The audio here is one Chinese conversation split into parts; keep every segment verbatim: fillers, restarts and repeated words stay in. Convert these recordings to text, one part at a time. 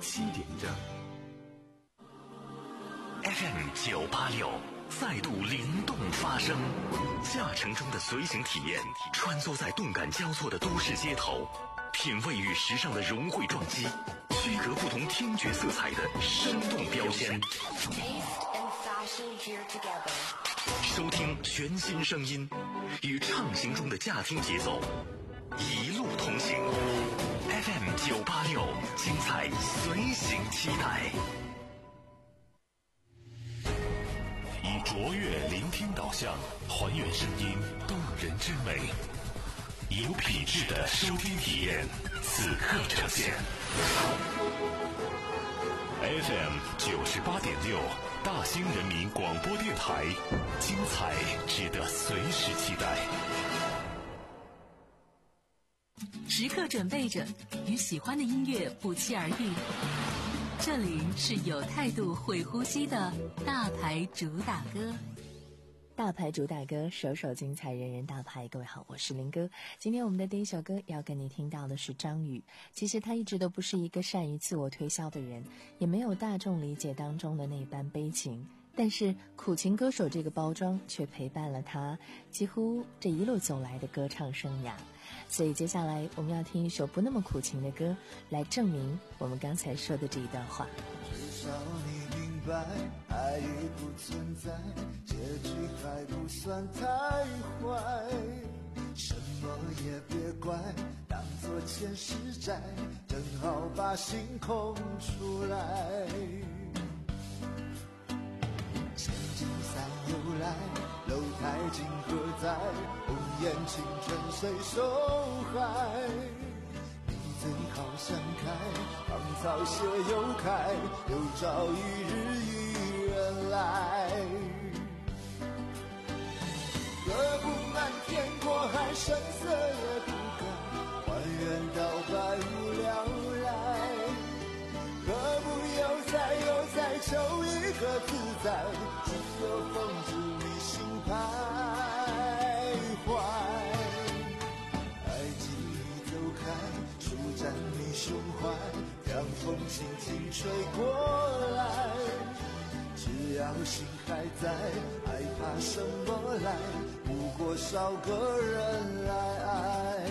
七点整。 F M 九八六再度灵动发声，驾乘中的随行体验，穿梭在动感交错的都市街头，品味与时尚的融汇撞击，区隔不同听觉色彩的生动标签。收听全新声音，与畅行中的驾听节奏，一路同行。F M 九八六，精彩随行期待。以卓越聆听导向，还原声音动人之美，有品质的收听体验，此刻呈现。F M 九十八点六，大兴人民广播电台，精彩值得随时期待。 时刻准备着，与喜欢的音乐不期而遇。这里是有态度会呼吸的大牌主打歌。 大牌主打歌，首首精彩，人人大牌。各位好，我是林哥。今天我们的第一首歌要跟你听到的是张宇。其实他一直都不是一个善于自我推销的人，也没有大众理解当中的那般悲情，但是苦情歌手这个包装却陪伴了他几乎这一路走来的歌唱生涯。所以接下来我们要听一首不那么苦情的歌，来证明我们刚才说的这一段话。 至少你明白，爱已不存在，结局还不算太坏，什么也别怪，当作前世债，正好把心空出来。千金散又来，楼台今何在？红颜青春谁收害？你最好想开，芳草谢又开，有朝一日遇人来。何不漫天过海，声色也不改，还原到百无聊赖。何不悠哉悠哉，求一个自在，只有风止你心徘徊。爱记忆走开，舒展你胸怀，让风轻轻吹过来。只要心还在，害怕什么来？不过少个人来爱。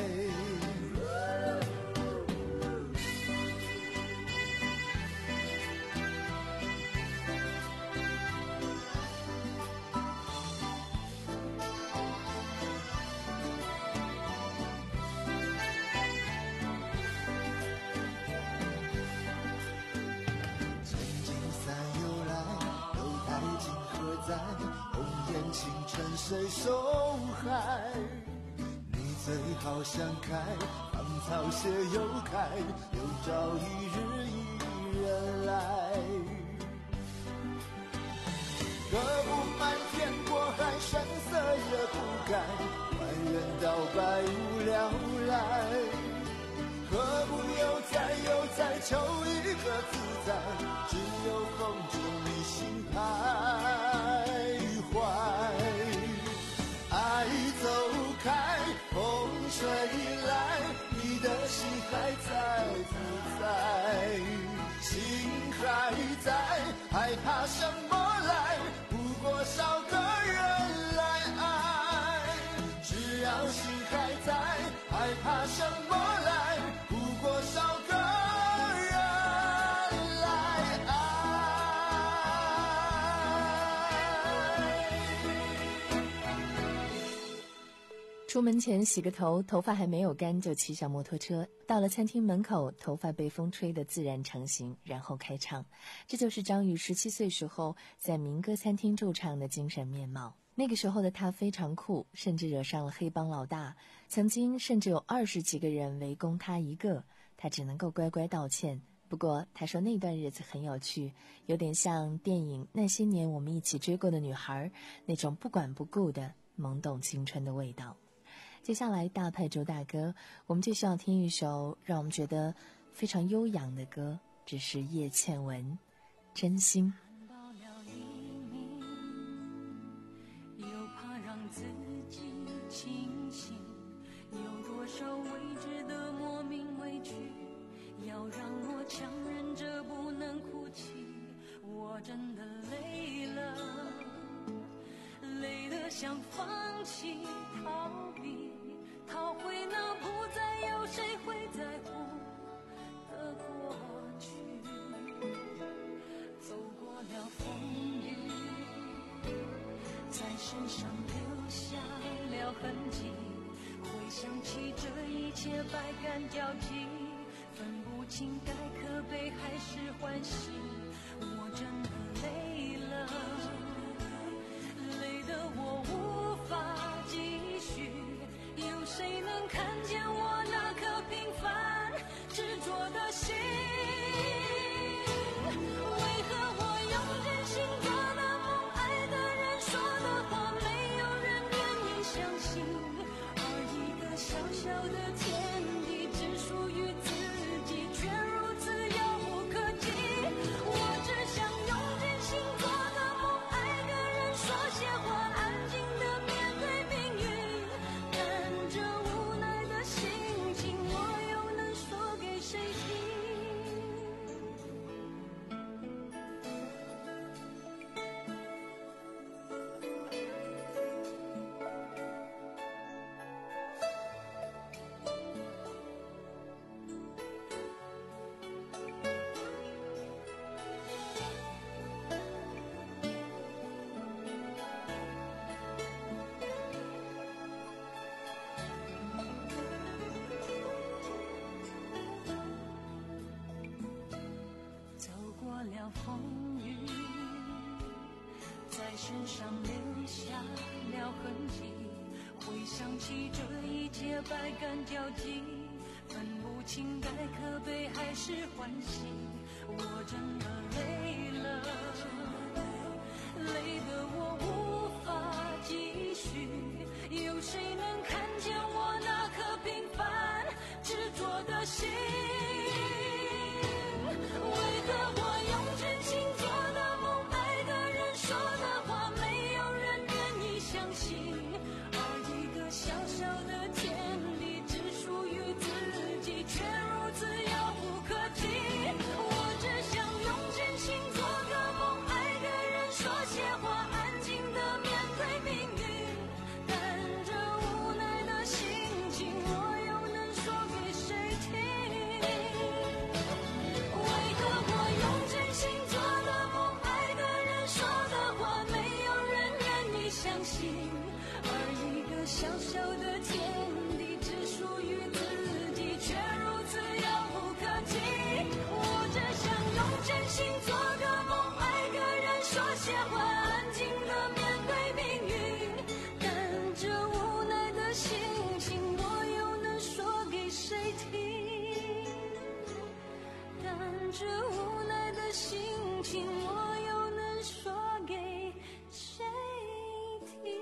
红颜青春谁收害？你最好想开，芳草谢又开，有朝一日一人来。何不漫天过海，声色也不改，还原到百无聊赖。何不悠哉悠哉，求一个自在，只有风止你心徘徊。爱走开，风吹来，你的心还在不在？心还在，害怕什么来？不过少个人来爱。只要心还在，害怕什么来？不过少个人来爱。 出门前洗个头，头发还没有干就骑上摩托车，到了餐厅门口，头发被风吹得自然成型，然后开唱。这就是张宇十七岁时候在民歌餐厅驻唱的精神面貌。那个时候的他非常酷，甚至惹上了黑帮老大，曾经甚至有二十几个人围攻他一个，他只能够乖乖道歉。不过他说那段日子很有趣，有点像电影《那些年我们一起追过的女孩》那种不管不顾的懵懂青春的味道。接下来大牌主打歌，我们就需要听一首让我们觉得非常悠扬的歌，只是叶倩文《真心》。 自己清醒，有多少未知的莫名委屈，要让我强忍着不我真的累了，累得想放弃逃避，逃回那不再有谁会在乎的过去。走过了风雨，在身上留下了痕迹，回想起这一切百感交集，分不清该可悲还是欢喜。我真的累了，累得我无法继续，有谁能看见我那颗平凡执着的心？为何我用真心做的梦，爱的人说的话，没有人愿意相信？而一个小小的天地，只属于自己，却如此遥不可及。我只想用真心做的梦，爱个人说些话，安静的面对命运。看着无奈的心情，我又能说给谁听？走过了风雨，在身上留下了痕迹，回想起这一切百感交集，分不清该可悲还是欢喜。我真的累了，累得我无法继续，有谁能看见我那颗平凡执着的心？为何我用真心做的梦，爱的人说的话，没有人愿意相信？而一个小小的天地，只属于自己，却如此遥不可及。我只想用真心做个梦，爱个人说些话，安静的面对命运。看着无奈的心情，我又能说给谁听？为何我用真心做的梦，爱的人说的话，没有人愿意相信？而一个小小的天地，只属于自己，却如此遥不可及。我只想用真心做个梦，爱个人说些话，安静的面对命运。看着无奈的心情，我又能说给谁听？看着无奈的心情，我又能说给谁听？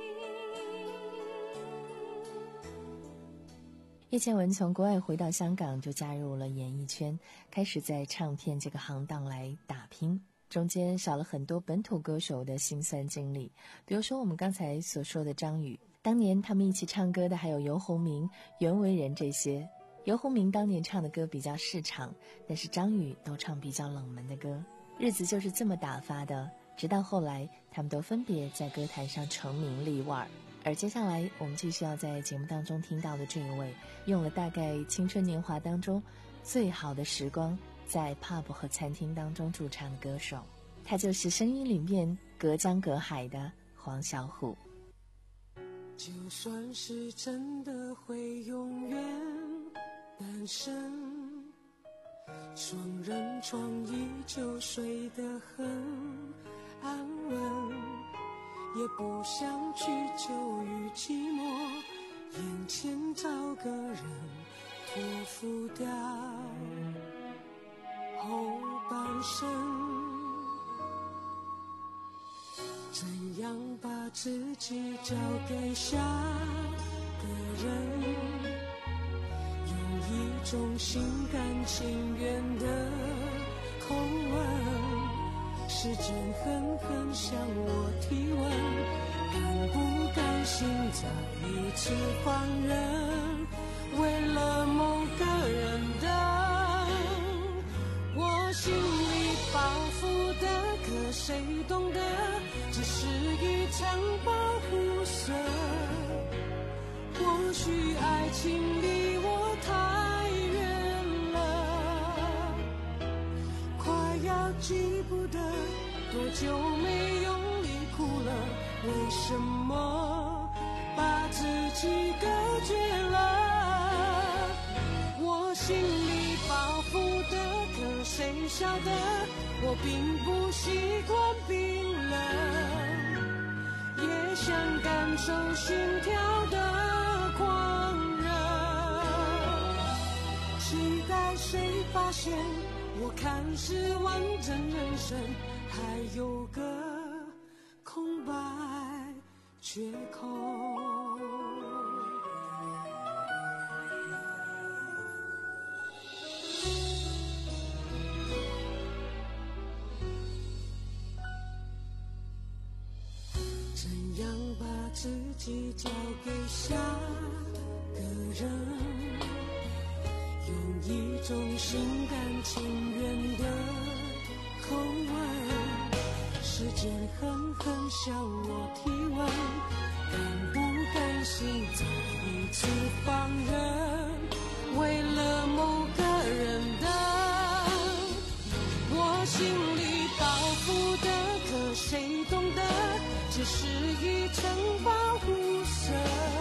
叶倩文从国外回到香港，就加入了演艺圈，开始在唱片这个行当来打拼。中间少了很多本土歌手的辛酸经历，比如说我们刚才所说的张宇，当年他们一起唱歌的还有游鸿明、袁惟仁这些。游鸿明当年唱的歌比较市场，但是张宇都唱比较冷门的歌。日子就是这么打发的，直到后来他们都分别在歌坛上成名立万。而接下来我们继续要在节目当中听到的这一位，用了大概青春年华当中最好的时光，在 pub 和餐厅当中驻唱的歌手，他就是声音里面隔江隔海的黄小琥。 就算是真的会永远单身，双人床依旧睡得很安稳，也不想去久于寂寞，眼前找个人托付掉后半生。怎样把自己交给下个人，用一种心甘情愿的口吻，是真狠狠向我提问，甘不甘心再一次放任，为了某个人的我心里包袱的，可谁懂得？只是一场保护色。或许爱情离我太远了，快要记不得多久没用力哭了，为什么把自己隔绝了？我心里包袱的，可谁晓得？我并不习惯冰冷，也想感受心跳的狂热，期待谁发现我看似完整人生，还有个空白缺口。怎样把自己交给下个人，用一种心甘情愿的口吻，时间狠狠向我提问，甘不甘心再一次放任，为了某个人的我心里包袱的，可谁懂得？只是一层保护色。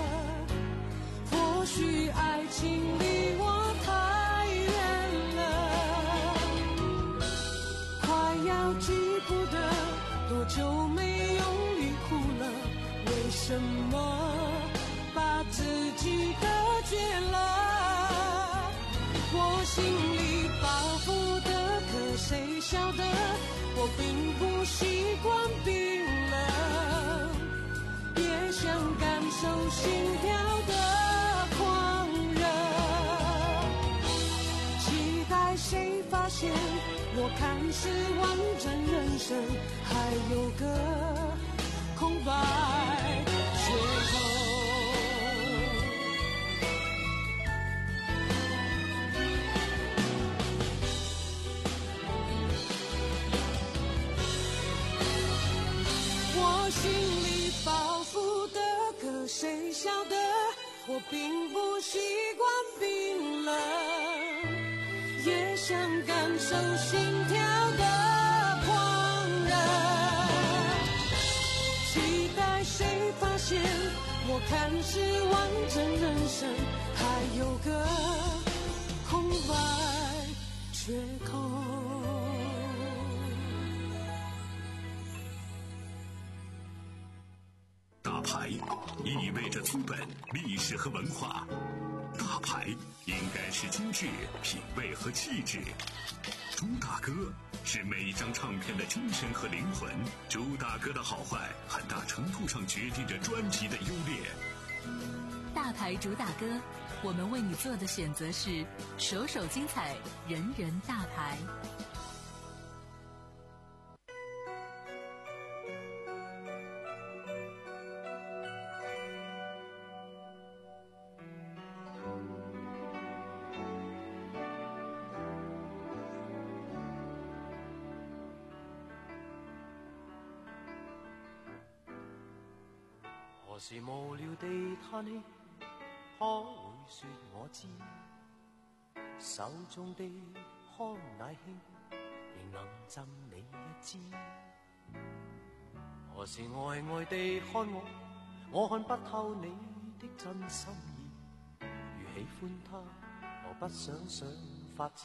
或许爱情离我太远了，快要记不得多久没用力哭了，为什么把自己隔绝了？我心里包袱的，可谁晓得？我并不习惯冰冷，也想感受心跳的狂热，期待谁发现我看似完整人生，还有个空白缺口。心里包袱的，可谁晓得？我并不习惯冰冷，也想感受心跳的狂热，期待谁发现我看似完整人生，还有个空白缺口。 大牌意味着资本、历史和文化，大牌应该是精致、品味和气质。朱大哥是每一张唱片的精神和灵魂，朱大哥的好坏很大程度上决定着专辑的优劣。 大牌主打歌，我们为你做的选择是首首精彩，人人大牌。 何時無聊地嘆氣，可會說我知？手中的康乃馨，仍能贈你一支。何時呆呆地看我，我看不透你的真心意。如喜歡他，何不想想法子？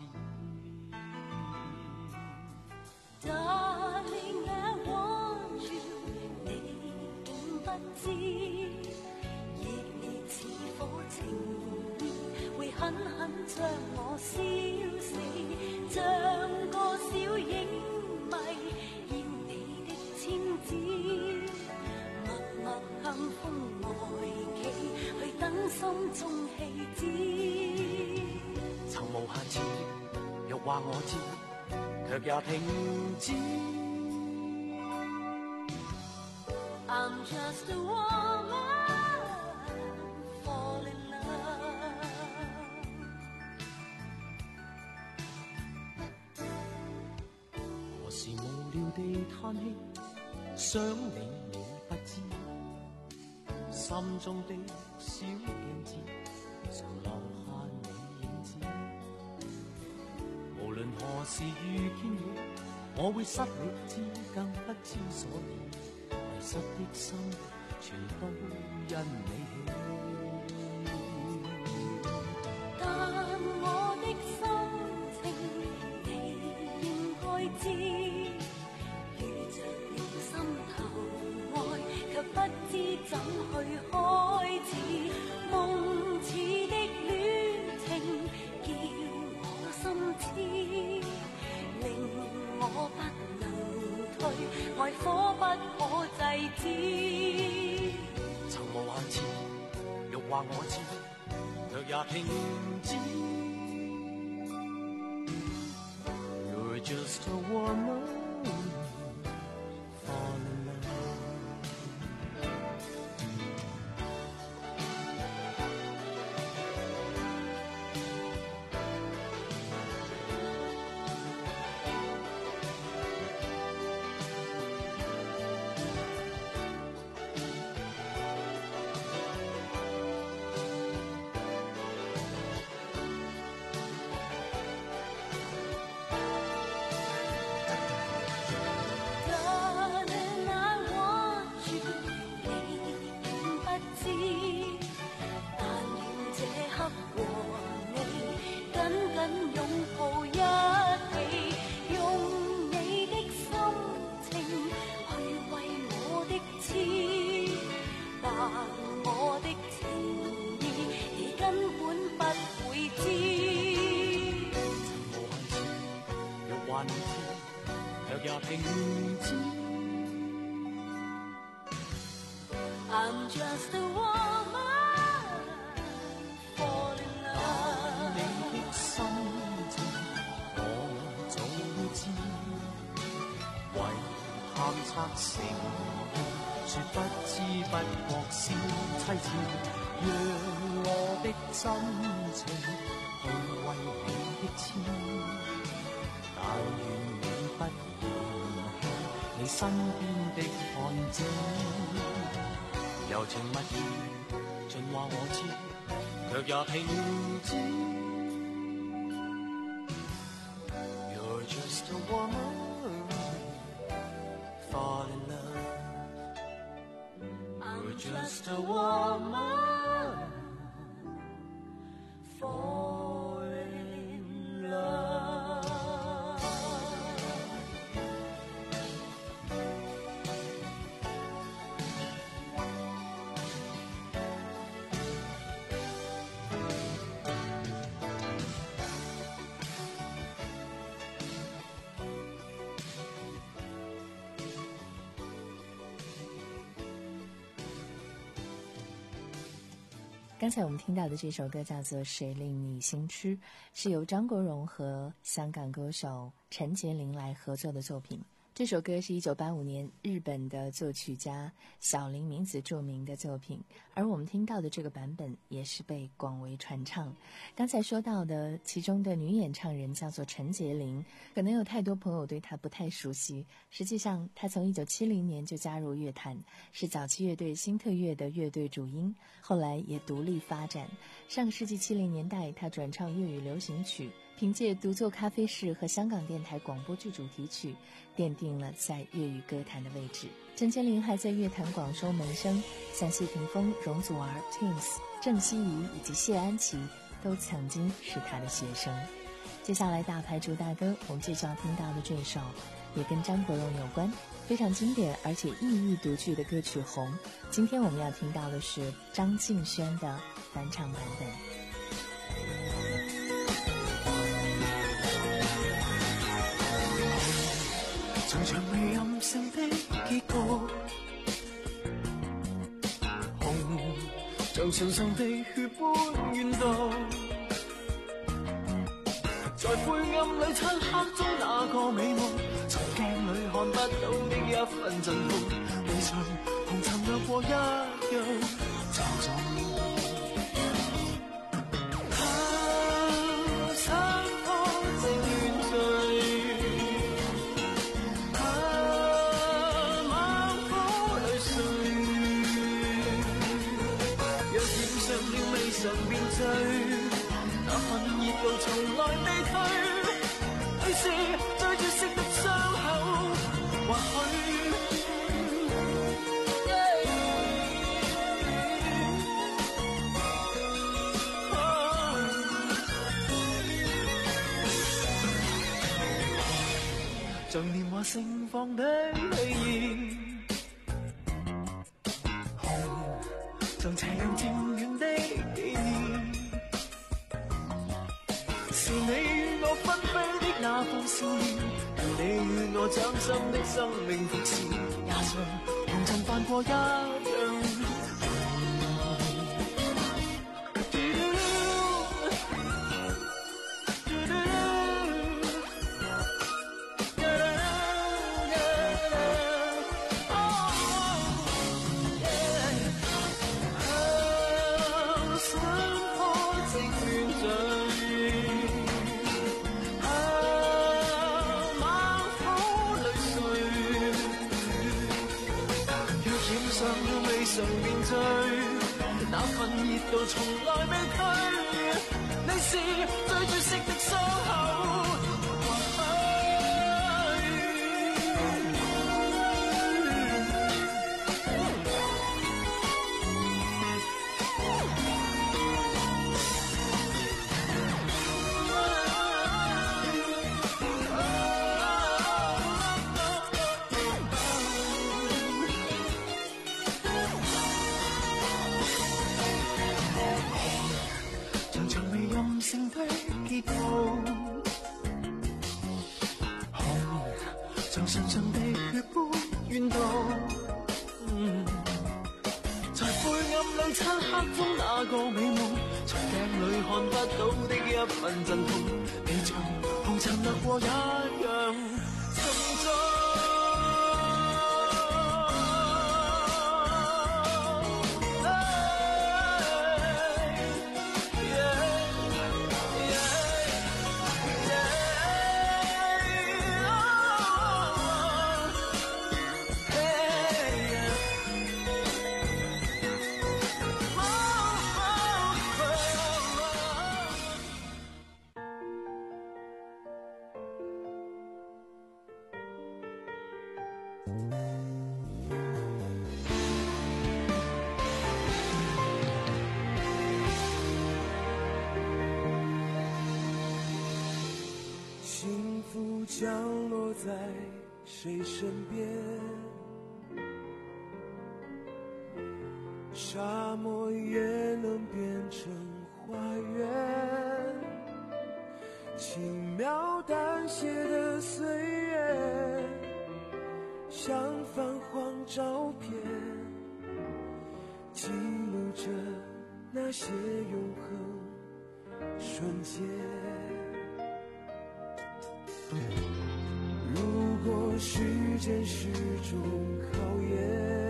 Darling, I want you， 你竟不知，熱烈似火情意，會狠狠將我燒死，像個小影迷，要你的簽字，默默向風外企，去等心中氣子。 曾無限次，欲話我知。 卻也停止。 I'm just a woman, fall in love。 何時無聊地叹气，想你你不知，心中的小镜子常留下你影子。无论何时遇见你，我會失理智，更不知所以，迷失的心全都因你起。 但我的心情你應該知，遇着你心頭愛，卻不知怎去開始。夢似的戀情叫我心痴，令我不能退，愛火不可制止。 曾無限次欲話我知，卻也停止。You're just a woman, fall in love. 也停止。 I'm just a woman, fall in love。 你的心情我早知，為探測成說不知不覺是妻子，讓我的真情去為你的痴，但願你不嫌棄你身邊的看姐，柔情蜜意盡話我知，卻也停止。You're just a woman, fall in love. You're just a woman, fall in love. 刚才我们听到的这首歌叫做《谁令你心痴》，是由张国荣和香港歌手陈洁灵来合作的作品。这首歌是一九八五年日本的作曲家小林明子著名的作品，而我们听到的这个版本也是被广为传唱。刚才说到的其中的女演唱人叫做陈洁灵，可能有太多朋友对她不太熟悉，实际上她从一九七零年就加入乐坛，是早期乐队新特乐的乐队主音，后来也独立发展。上个世纪七零年代她转唱粤语流行曲，凭借独奏咖啡室和香港电台广播剧主题曲奠定了在粤语歌坛的位置。陈洁灵还在乐坛广收门生，像谢霆锋、容祖儿、Twins、郑希怡以及谢安琪都曾经是她的学生。接下来大牌主打歌，我们接着要听到的这首也跟张国荣有关，非常经典而且意义独具的歌曲《红》。今天我们要听到的是张敬轩的翻唱版本。 像場未任性的結局，紅像唇上的血般怨毒，在灰暗裏漆黑中那個美夢，從鏡裏看不到的一份震動，未曾紅塵掠過一樣沉重。啊， 像年华盛放的喜宴，红像斜阳渐远的纪念，是你与我纷飞的那副笑脸，让你與我掌心的生命復燃，也像紅塵泛過一樣。那份熱度從來未退，你是最絕色的傷口。結構紅像唇上的血般怨毒，嗯，在灰暗裏漆黑中那個美夢，從鏡裏看不到的一份陣痛，你像紅塵掠過一樣沉重。 幸福降落在谁身边？沙漠也能变成花园，轻描淡写的岁月，像泛黄照片，记录着那些永恒瞬间。如果时间是种考验，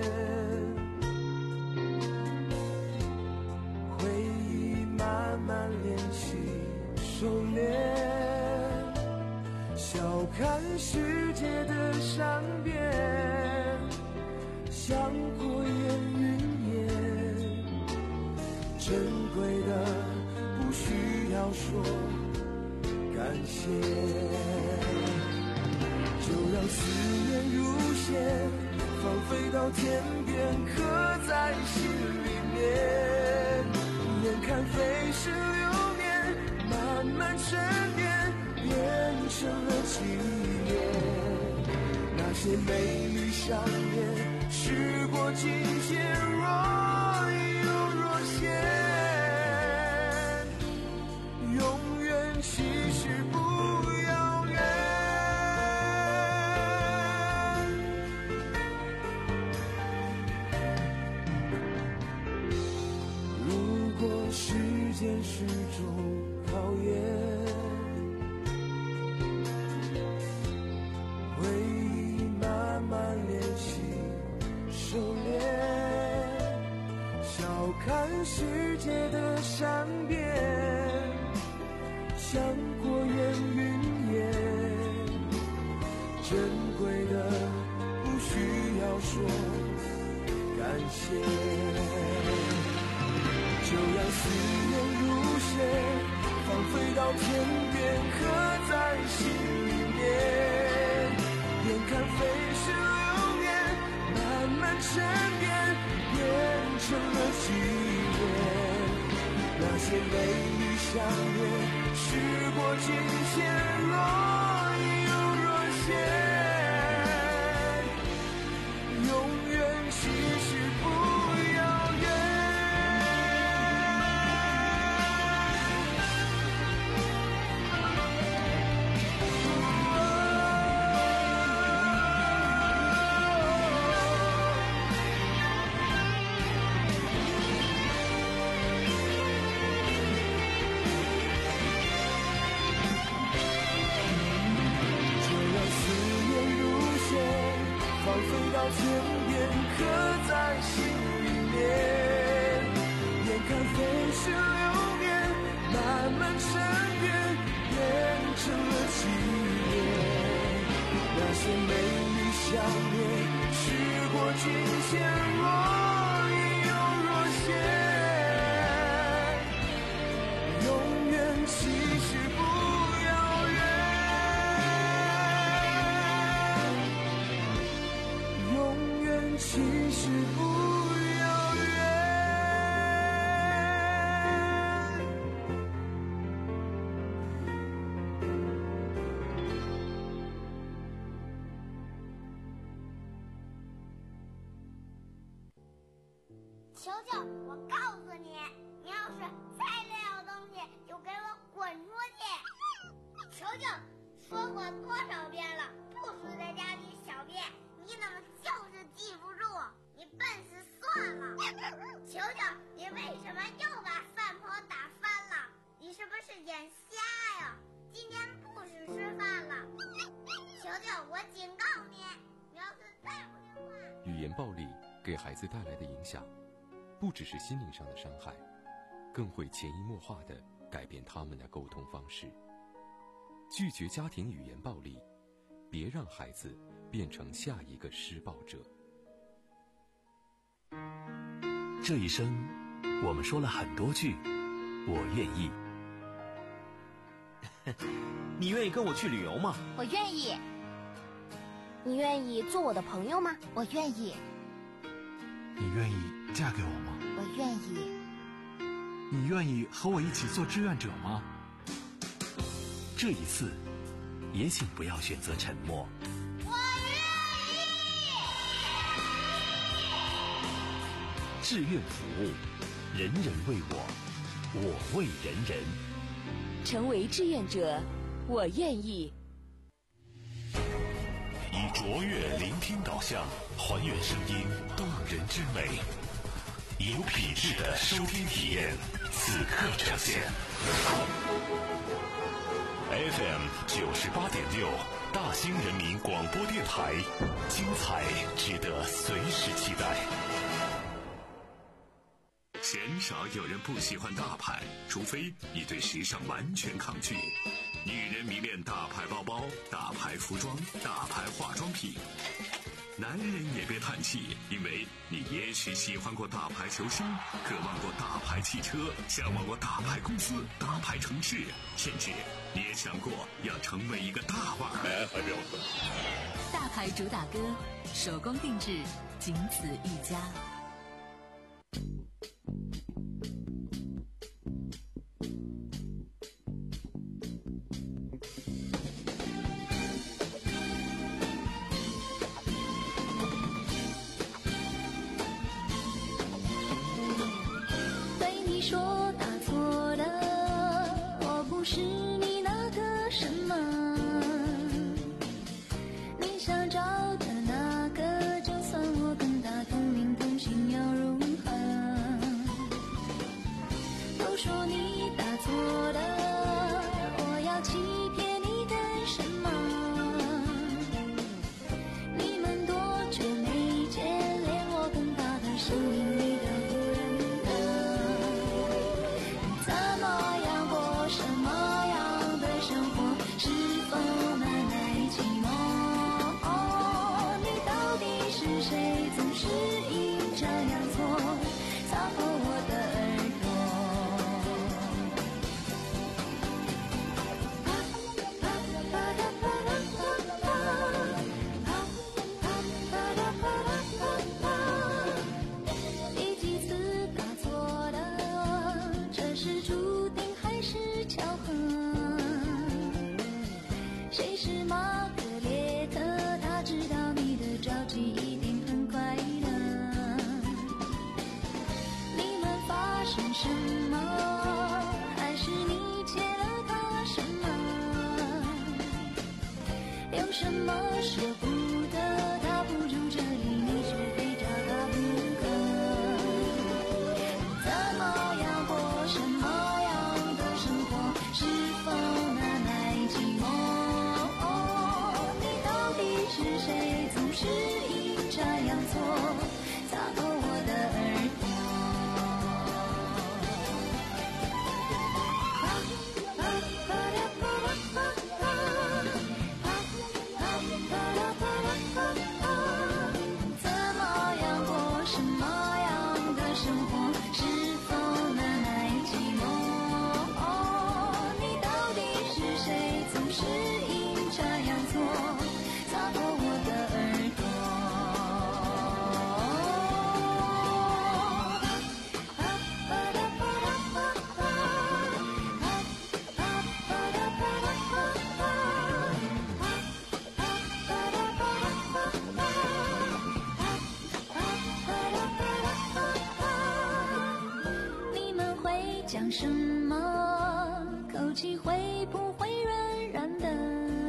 回忆慢慢练习收敛，笑看世界的善变，像过眼云烟，珍贵的不需要说感谢，就让思念如线，放飞到天边，刻在心里面。眼看飞逝流年，慢慢沉淀，变成了纪念。那些美丽想念，时过境迁，若隐若现。永远其实不遥远。如果时间是种考验，回忆慢慢练习收敛，笑看世界的善变，像过眼云烟，珍贵的不需要说感谢，就让思念如线，放飞到天边，刻在心里面。眼看飞逝流年，慢慢沉淀，变成了纪念。那些美丽想念，时过境迁，若隐若现。 天边刻在心里面，眼看飞逝流年，慢慢沉淀，变成了纪念。那些美丽相恋，时过境迁，若隐又若现，永远其实不遥远，永远其实不遥远。 球球，我告诉你，你要是再乱咬东西，就给我滚出去！球球，说过多少遍了，不许在家里小便，你怎么就是记不住？你笨死算了！球球，你为什么又把饭盆打翻了？你是不是眼瞎呀？今天不许吃饭了！球球，我警告你，你要是再不听话…… 语言暴力给孩子带来的影响，不只是心灵上的伤害，更会潜移默化地改变他们的沟通方式。拒绝家庭语言暴力，别让孩子变成下一个施暴者。 这一生，我们说了很多句“我愿意”。 你愿意跟我去旅游吗？ 我愿意。你愿意做我的朋友吗？我愿意。 你愿意嫁给我吗？ 我愿意。 你愿意和我一起做志愿者吗？ 这一次，也请不要选择沉默。 我愿意。 志愿服务，人人为我，我为人人。 成为志愿者，我愿意。 以卓越聆听导向，还原声音动人之美，以有品质的收听体验，此刻呈现。F M 九十八点六，大兴人民广播电台，精彩值得随时期待。鲜少有人不喜欢大牌，除非你对时尚完全抗拒。女人迷恋大牌包包、大牌服装、大牌化妆品。男人也别叹气，因为你也许喜欢过大牌球星，渴望过大牌汽车，向往过大牌公司、大牌城市，甚至你也想过要成为一个大腕儿。 大牌主打歌，手工定制，仅此一家。 是谁总是硬阴差阳错，擦过我的耳朵。怎么样过什么样的生活，是否能耐寂寞？你到底是谁，总是阴差阳错，擦过我的耳朵。你们会讲什么？口气会不会软软的？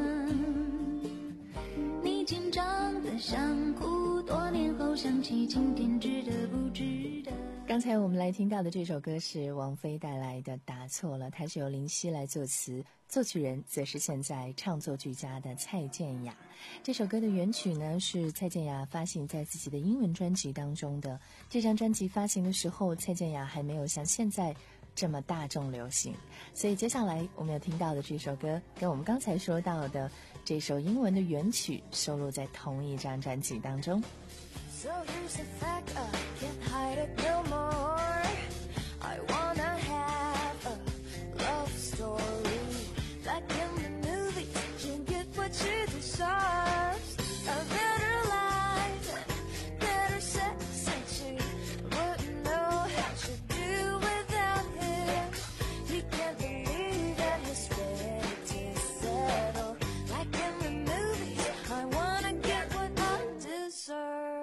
你紧张的想哭，多年后想起今天值得不值得？ 刚才我们来听到的这首歌是王菲带来的《打错了》，它是由林夕来作词，作曲人则是现在唱作俱佳的蔡健雅。这首歌的原曲呢是蔡健雅发行在自己的英文专辑当中的。这张专辑发行的时候，蔡健雅还没有像现在这么大众流行，所以接下来我们要听到的这首歌跟我们刚才说到的这首英文的原曲收录在同一张专辑当中。 So here's the fact, I can't hide it no more. I wanna have a love story like in the movies. You get what you deserve. A better life, better sex, and she wouldn't know how to do without him. He can't believe that he's ready to settle like in the movies. I wanna get what I deserve.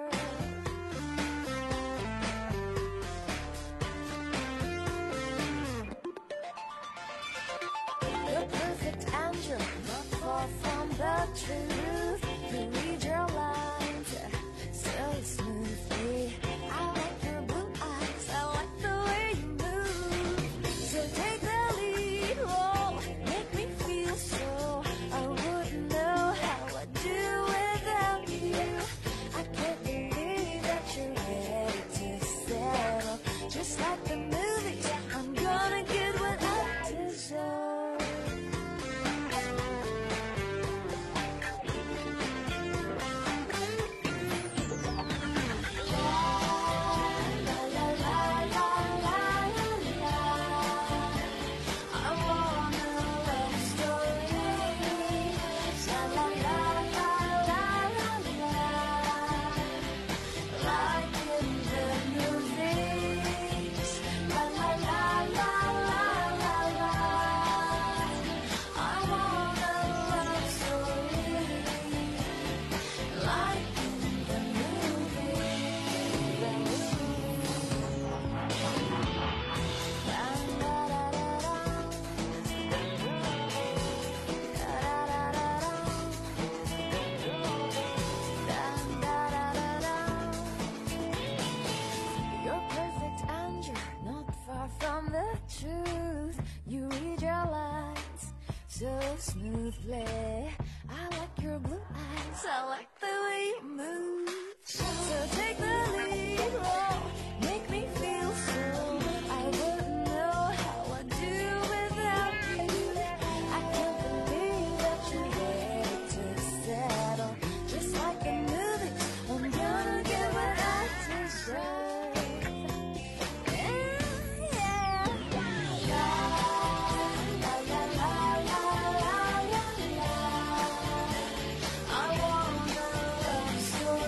You're perfect and you're not far from the truth. You read your lines so smoothly. I like your blue eyes, I like the way you move. So take the lead, oh, make me feel so. I wouldn't know how I'd do without you. I can't believe that you're ready to settle. Just like the movies, I'm gonna get what I deserve. You're perfect and you're not far from the truth. You read your lines so smoothly. I like your blue eyes, I like the way you move. So take the lead, oh, make me feel so. I wouldn't know how I'd do without you. I can't believe that you're ready to settle. Just like the movies, I'm gonna get what I deserve. I want a love story.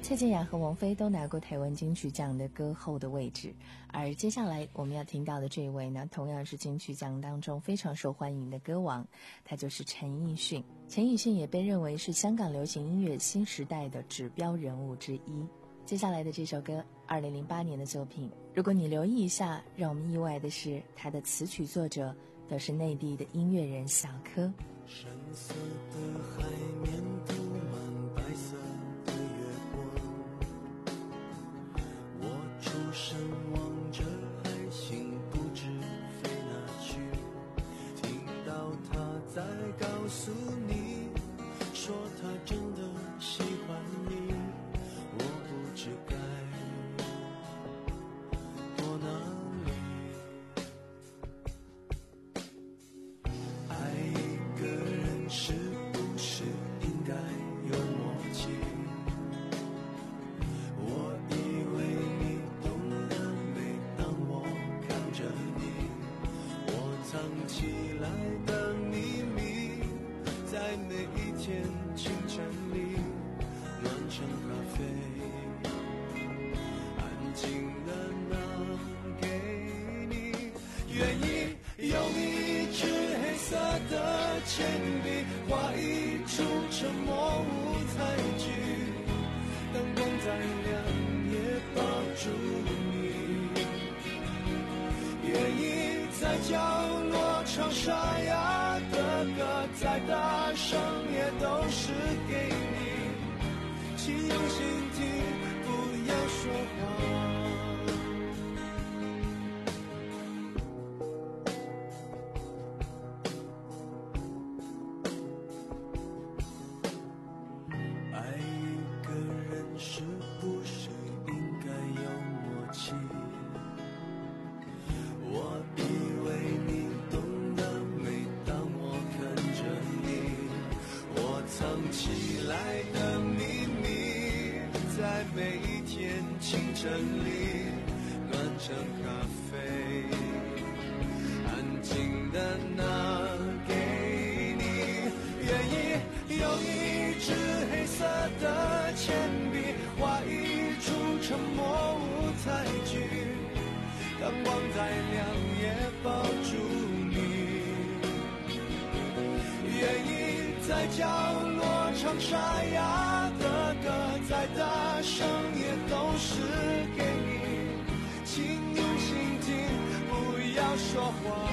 蔡健雅和王菲都拿过台湾金曲奖的歌后的位置，而接下来我们要听到的这位呢，同样是金曲奖当中非常受欢迎的歌王，他就是陈奕迅。陈奕迅也被认为是香港流行音乐新时代的指标人物之一。接下来的这首歌，二零零八年的作品，如果你留意一下，让我们意外的是，他的词曲作者都是内地的音乐人小柯。 深色的海面涂满白色的月光，我出神望着海星不知飞哪去，听到他在告诉你，说他真的喜欢你，我不知该躲哪里。爱一个人是不是应该有默契？我以为你懂得，每当我看着你，我藏起来的秘密，在每一天清晨里暖成咖啡，安静的拿给你，愿意用一支黑色的铅笔画一出沉默舞台剧，灯光再亮也抱住你，愿意在角落唱沙哑的歌，再大声也都是给你，请用心听，不要说话。爱一个人是不是应该有默契？我以为你懂得，每当我看着你，我藏起来的秘密，在每一天清晨里暖成咖啡，安静的拿给你，愿意用一支黑色的铅笔画一出沉默舞台剧，灯光再亮也抱住你，愿意在角落唱沙哑的歌，再大声也都是给你，请用心听，不要说话。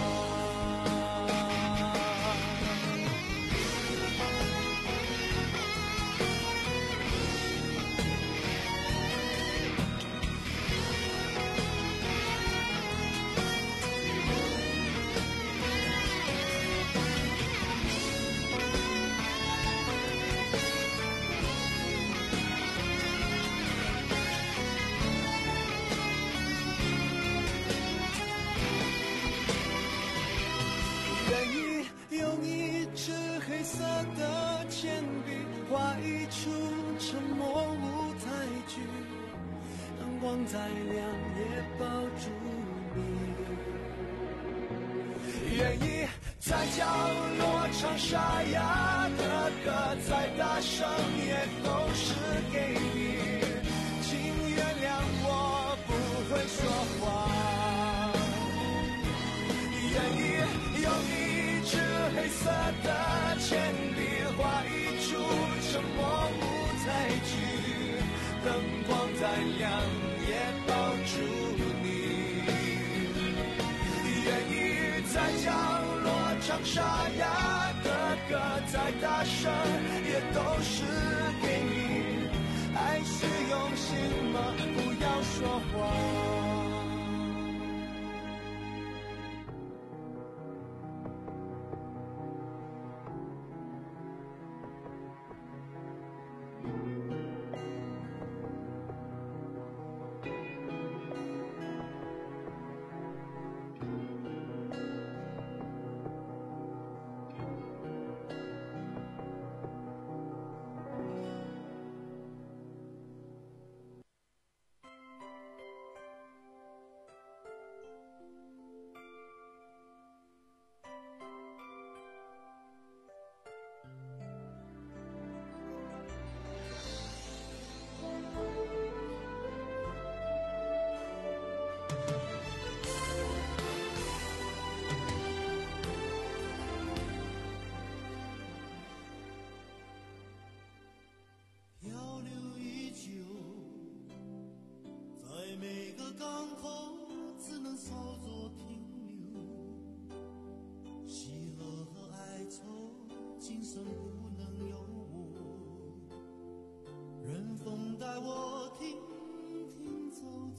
色的铅笔画一出沉默舞台剧，灯光再亮也抱住你，愿意在角落唱沙哑的歌，再大声也都是给你，请原谅我不会说话，愿意用一支黑色的铅笔画一出沉默舞台剧，灯光再亮也抱住你，愿意在角落唱沙哑的歌，再大声也都是给你，爱是用心吗？不要说谎。 个港口只能稍作停留，喜乐和哀愁今生不能有我，任风带我停停走走，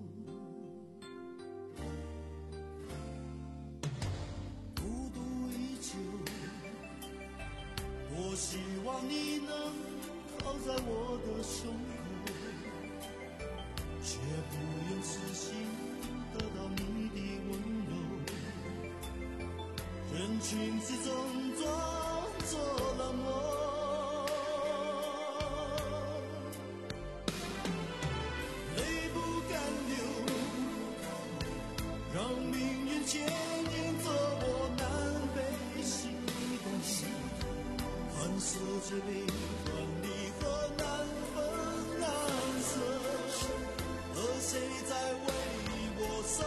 孤独依旧，多希望你能靠在我的胸口，却不愿痴心得到你的温柔，人群之中装作冷漠，泪不敢流，让命运牵引着我南北西东，看世界悲欢离合难分难舍，而谁在为我守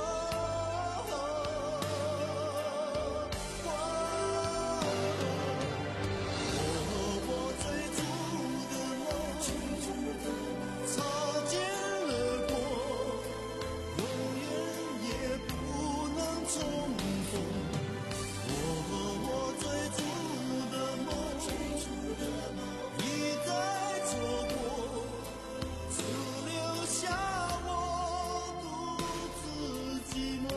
候？我我追逐的梦，擦肩而过，永远也不能重逢。我我追逐的梦，一再错过，只留下我独自寂寞，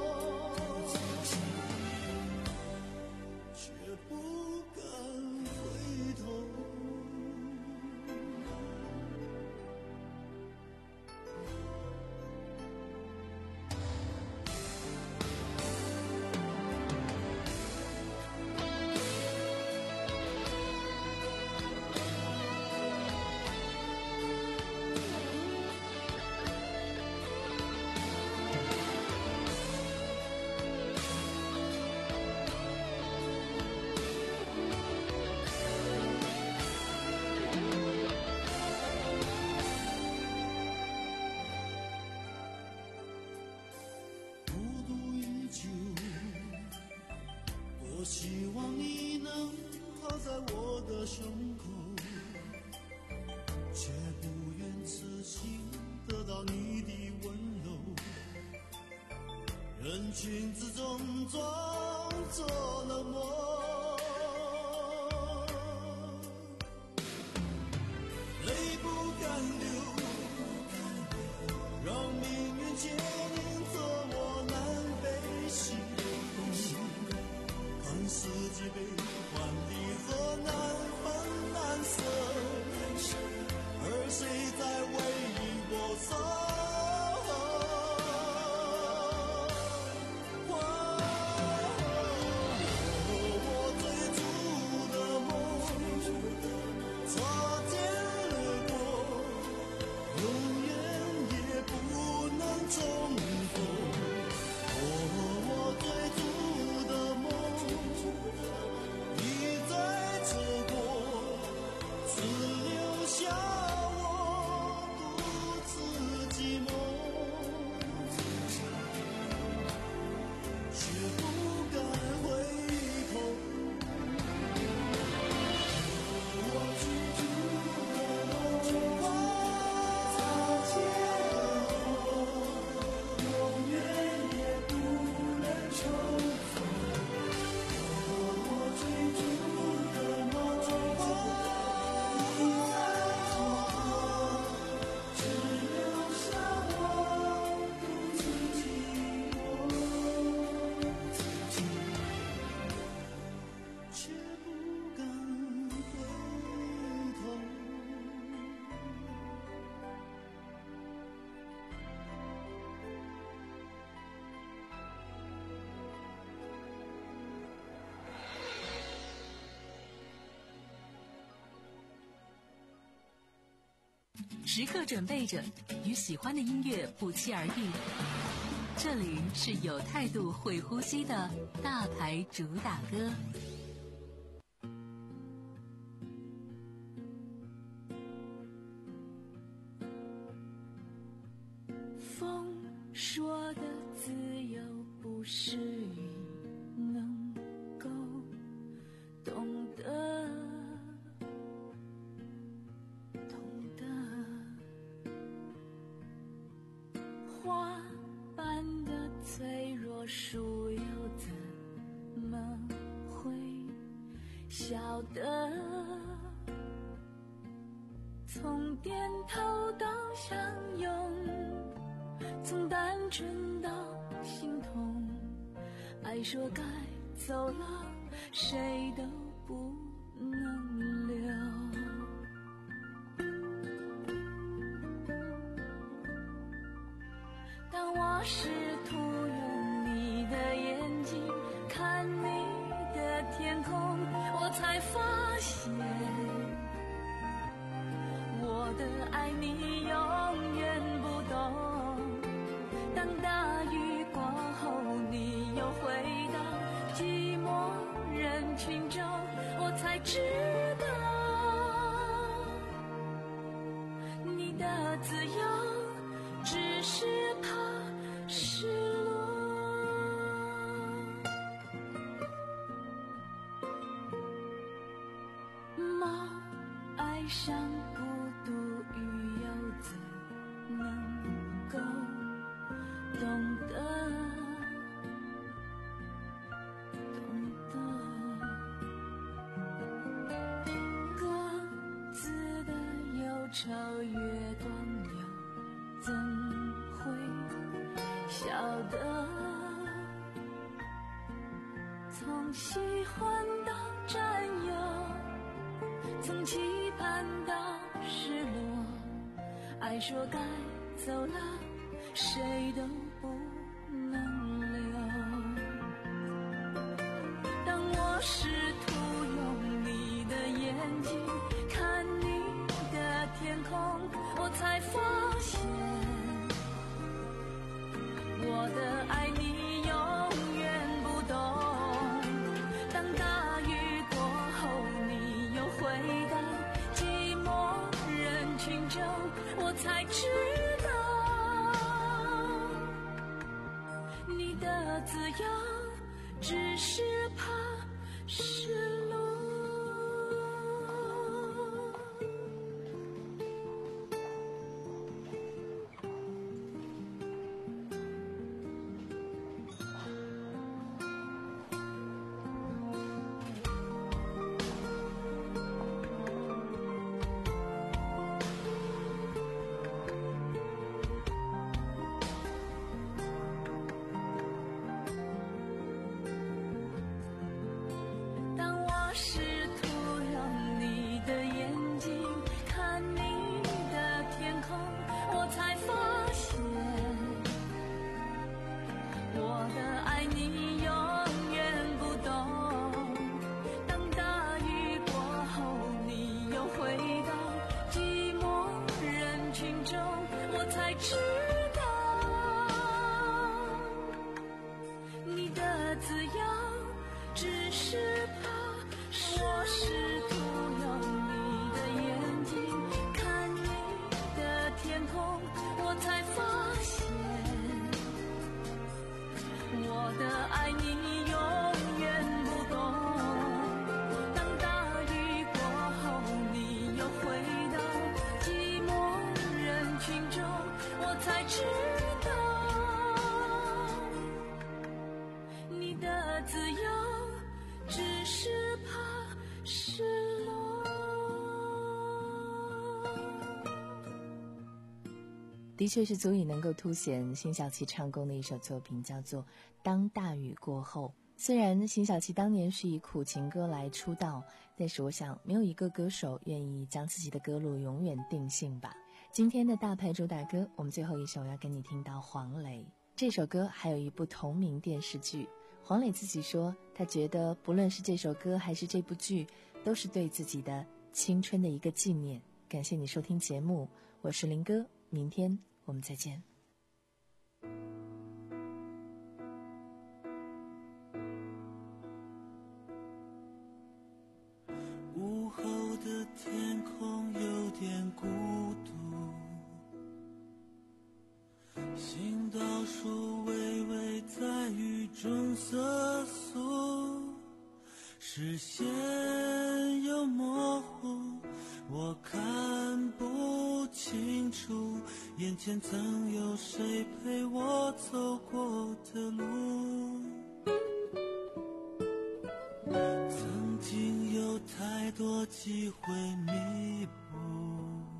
却不敢回头。孤独依旧，多希望你能靠在我的胸口，却不愿痴心得到你的温柔，人群之中装作冷漠，泪不敢流，让命运牵引着我南北西东，看世界悲欢离合难分难舍，而谁在为我守候？我追逐的梦，擦肩而过，永远也不能重逢。我追逐的梦，一再错过，只留下我独自寂寞，却不敢回头。我追逐的梦，擦肩而过，永远也不能重逢。我追逐的梦，一再错过，只留下我独自寂寞，却不敢回头。 时刻准备着，与喜欢的音乐不期而遇。这里是有态度、会呼吸的大牌主打歌。 风说的自由不是云能够懂得，懂得。 花般的脆弱，树又怎么会晓得？从点头到相拥，从单纯到心痛，爱说该走了，谁都不能留。当我试图用你的眼睛看你的天空，我才发现我的爱你永远不懂。当大雨过后你又回到寂寞人群中，我才知道你的自由只是怕失落。猫爱上孤独，鱼又怎能够懂得懂得各自的忧愁，月光又怎会晓得？从喜欢到占有，从期盼到失落，爱说该走了，谁都不能留。当我试图用你的眼睛看你的天空，我才发现我的爱你永远不懂。当大雨过后你又回到寂寞人群中，我才知道你的自由只是怕失落。试图用你的眼睛看你的天空，我才发现我的爱你永远不懂。当大雨过后你又回到寂寞人群中，我才知道你的自由只是怕。我试图用你的眼睛看你的天空，我才发现我的爱你永远不懂。当大雨过后你又回到寂寞人群中，我才知道你的自由只是怕失落。 的确是足以能够凸显辛晓琪唱功的一首作品，叫做《当大雨过后》。虽然辛晓琪当年是以苦情歌来出道，但是我想没有一个歌手愿意将自己的歌路永远定性吧。今天的大牌主打歌，我们最后一首要跟你听到黄磊。这首歌还有一部同名电视剧，黄磊自己说，他觉得不论是这首歌还是这部剧，都是对自己的青春的一个纪念。感谢你收听节目，我是林哥，明天我们再见。 午后的天空有点孤独，行道树微微在雨中瑟缩，视线又模糊，我看不清清楚，眼前曾有谁陪我走过的路。曾经有太多机会弥补，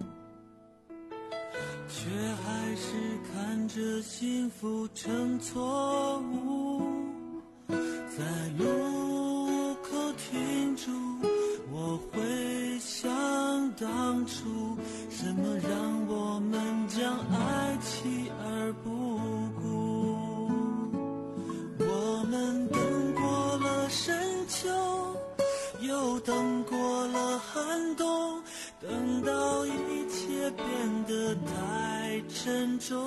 却还是看着幸福成错误。在路口停住，我会想当初，什么让我们将爱弃而不顾。我们等过了深秋，又等过了寒冬，等到一切变得太沉重，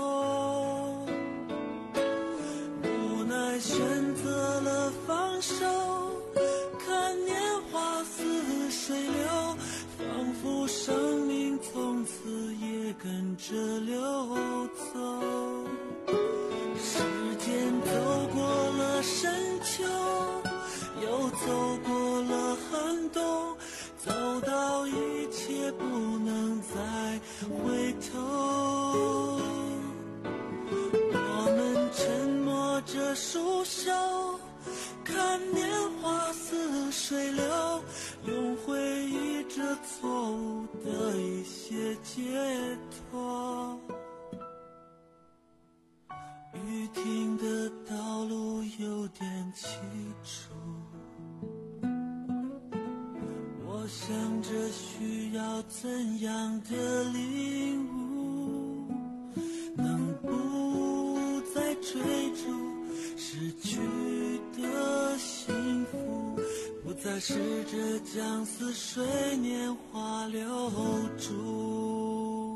无奈选择了放手，看年华似水流，仿佛生命从此也跟着流走。时间走过了深秋，又走过了寒冬，走到一切不能再回头。我们沉默着束手，看年华似水流，用回忆这错误的一些解脱。雨停的道路有点凄楚，我想着需要怎样的领悟，能不再追逐失去的幸福，不再试着将似水年华留住。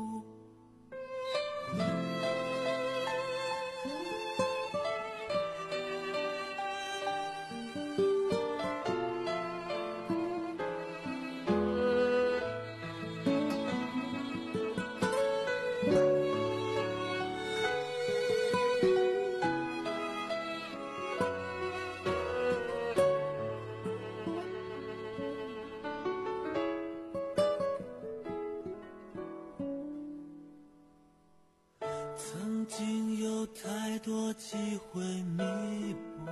曾经有太多机会弥补，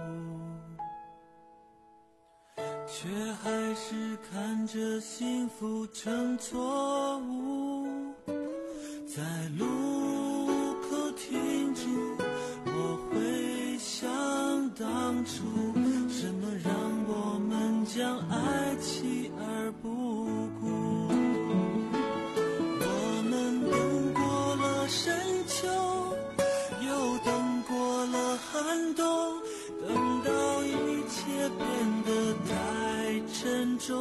却还是看着幸福成错误。在路口停住，我会想当初，什么让我们将爱弃而不顾。我们等过了深秋，又等过了寒冬，等到一切变得太沉重，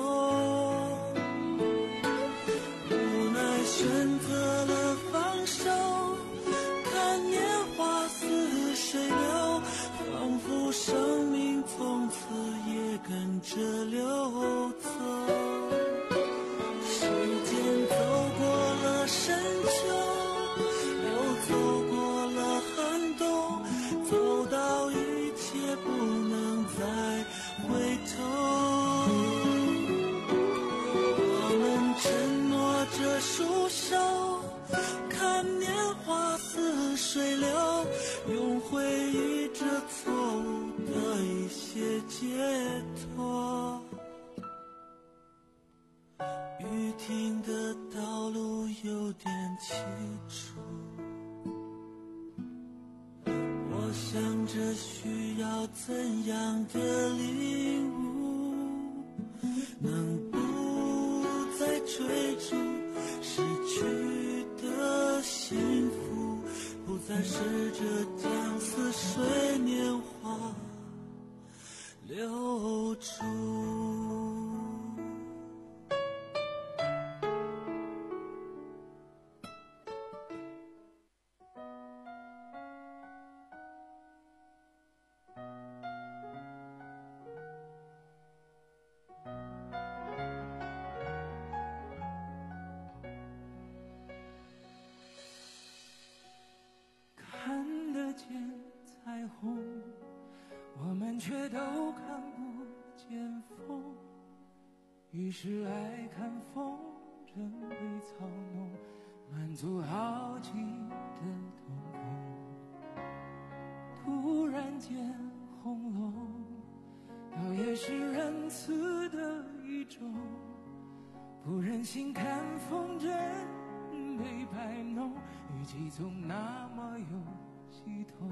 无奈选择了放手，看年华似水流，仿佛生命从此也跟着流走。时间走过了深秋，又走过了寒冬，走到一切不能再回头。我们沉默着束手，看年华似水流，用回忆这错误的一些解脱。雨停的道路有点凄楚，我想着需要怎样的领悟，能不再追逐失去的幸福，不再试着将似水年华留住。 看得见彩虹，我们却都看不见风，于是爱看风筝被操弄， 满足好奇的瞳孔，突然间轰隆，倒也是仁慈的一种，不忍心看风筝被摆弄，语气总那么有系统。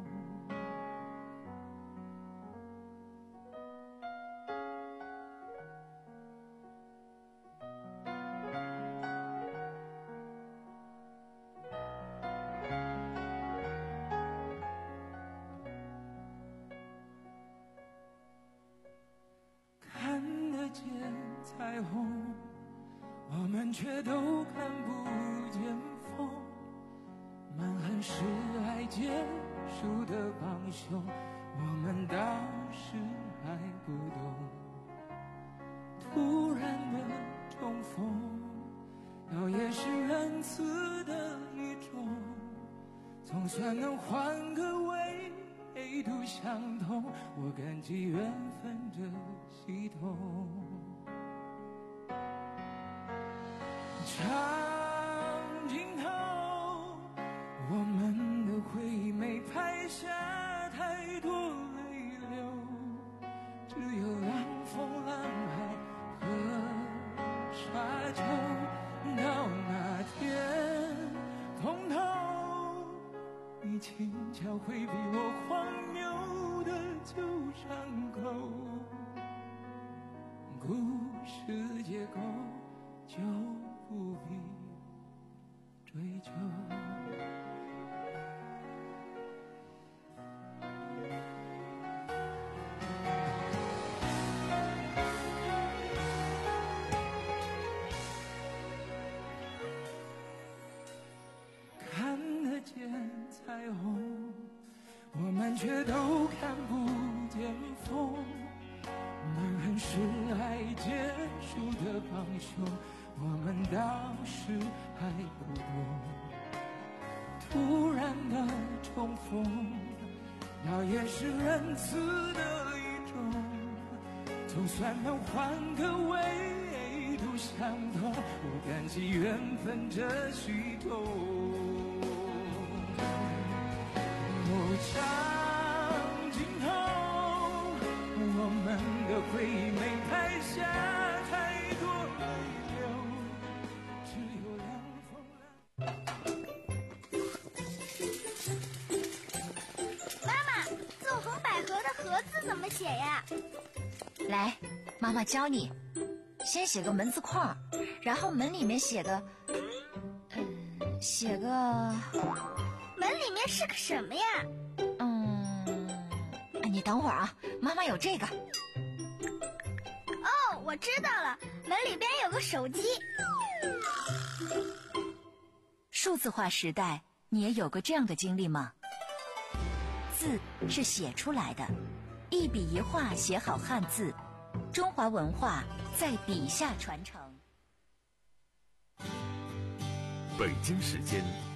彩虹，我们却都看不见风，满恨是爱结束的帮凶，我们当时还不懂。突然的重逢，倒也是仁慈的一种，总算能换个维度相同，我感激缘分这系统。长镜头，我们的回忆没拍下太多泪流，只有浪风浪海和沙丘。到那天通透，你轻巧回避我荒谬的旧伤口，故事结构就不必追究。看得见彩虹，我们却都看不见风，满恨是爱结束的帮凶，我们当时还不懂。突然的重逢，倒也是仁慈的一种，总算能换个维度相同，我感激缘分这系统。哦，长镜头，我们的回忆没拍下太多泪流，只有凉风浪。妈妈，纵横捭阖的阖字怎么写呀？ 来，妈妈教你。先写个门字框，然后门里面写个，嗯，写个。 门里面是个什么呀？ 嗯，你等会儿啊，妈妈有这个。 哦，我知道了，门里边有个手机。 数字化时代，你也有过这样的经历吗？字是写出来的，一笔一画写好汉字，中华文化在笔下传承。 北京时间